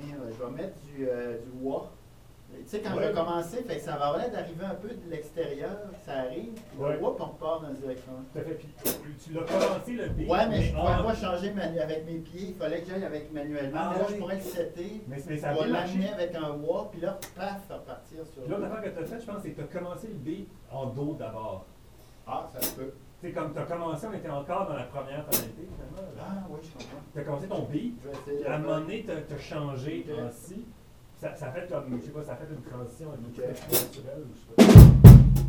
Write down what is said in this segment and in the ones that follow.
je vais mettre du wok. Tu sais, quand je vais commencer, fait que ça va avoir l'air d'arriver un peu de l'extérieur, ça arrive, puis le whoop, on repart dans la direction. Tout à fait. Puis tu l'as commencé le beat. Ouais, mais je ne pourrais pas changer avec mes pieds, il fallait que j'aille avec manuellement. Mais là, je pourrais le setter, mais ça je vais l'amener avec un whoop, puis là, paf, repartir sur. L'autre affaire que tu as faite, je pense, c'est que tu as commencé le beat en do d'abord. Ah, ça se peut. Tu sais, comme tu as commencé, on était encore dans la première tonalité, finalement. Ah, oui, je comprends. Tu as commencé ton beat, à un moment donné, tu as changé en si. Ça fait comme, je sais pas, ça fait une transition un petit peu naturelle, ou je sais pas.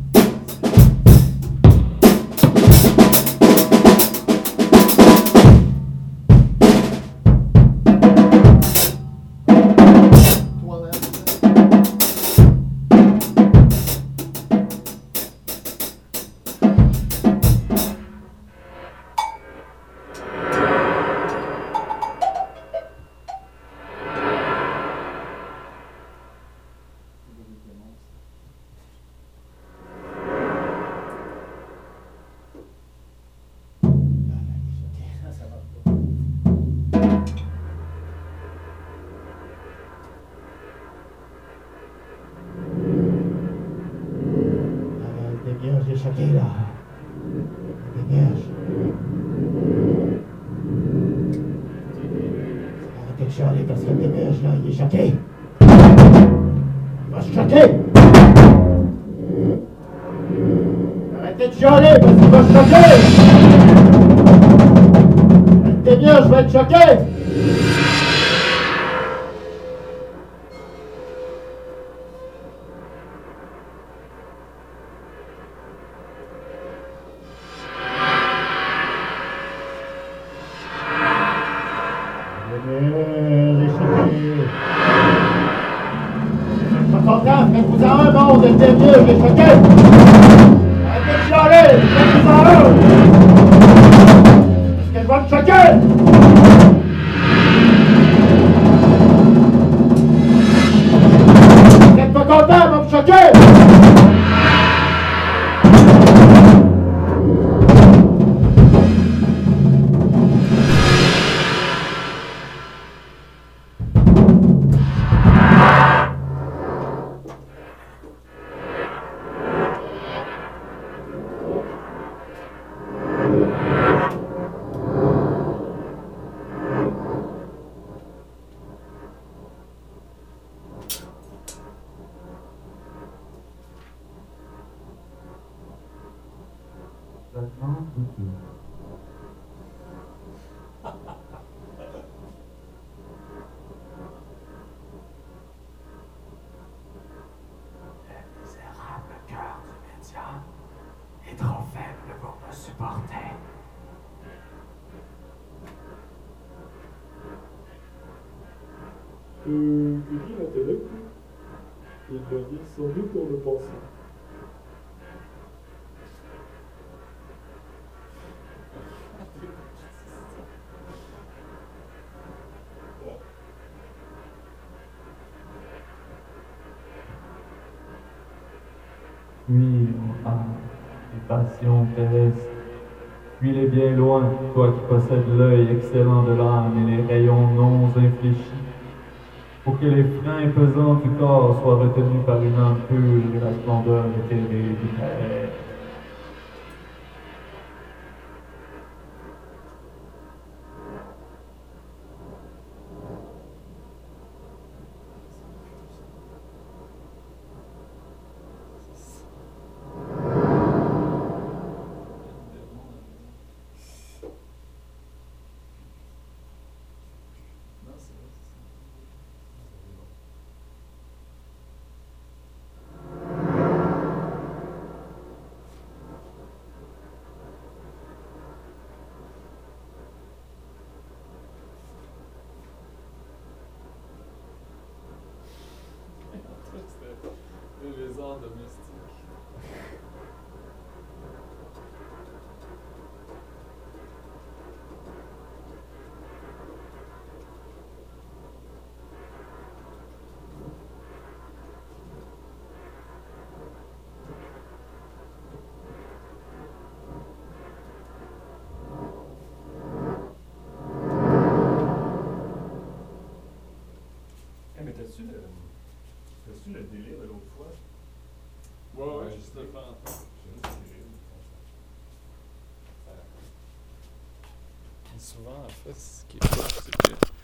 J'ai choqué là. Dégage. Arrêtez de chialer parce que le dégage là, il est choqué. Il va se choquer. Arrêtez de chialer parce qu'il va se choquer. Le dégage va être choqué. Faites-vous en un monde de débiles, les choqués! Arrêtez de chialer! Faites-vous en un! Est-ce que je vais me choquer? Vous êtes pas content, vous me choquer! Que dit l'intellect? Il le dit sans doute pour le penser. Fuis, ô âme, les passions terrestres. Fuis-les bien loin, toi qui possèdes l'œil excellent de l'âme et les rayons non infléchis, pour que les freins pesants du corps soient retenus par une âme pure et la splendeur éthérée du Père. Les arts domestiques. Mais t'as-tu le délire de l'autre fois? Ouais, juste le faire entendre. Souvent, en fait, ce qui est cool, c'est que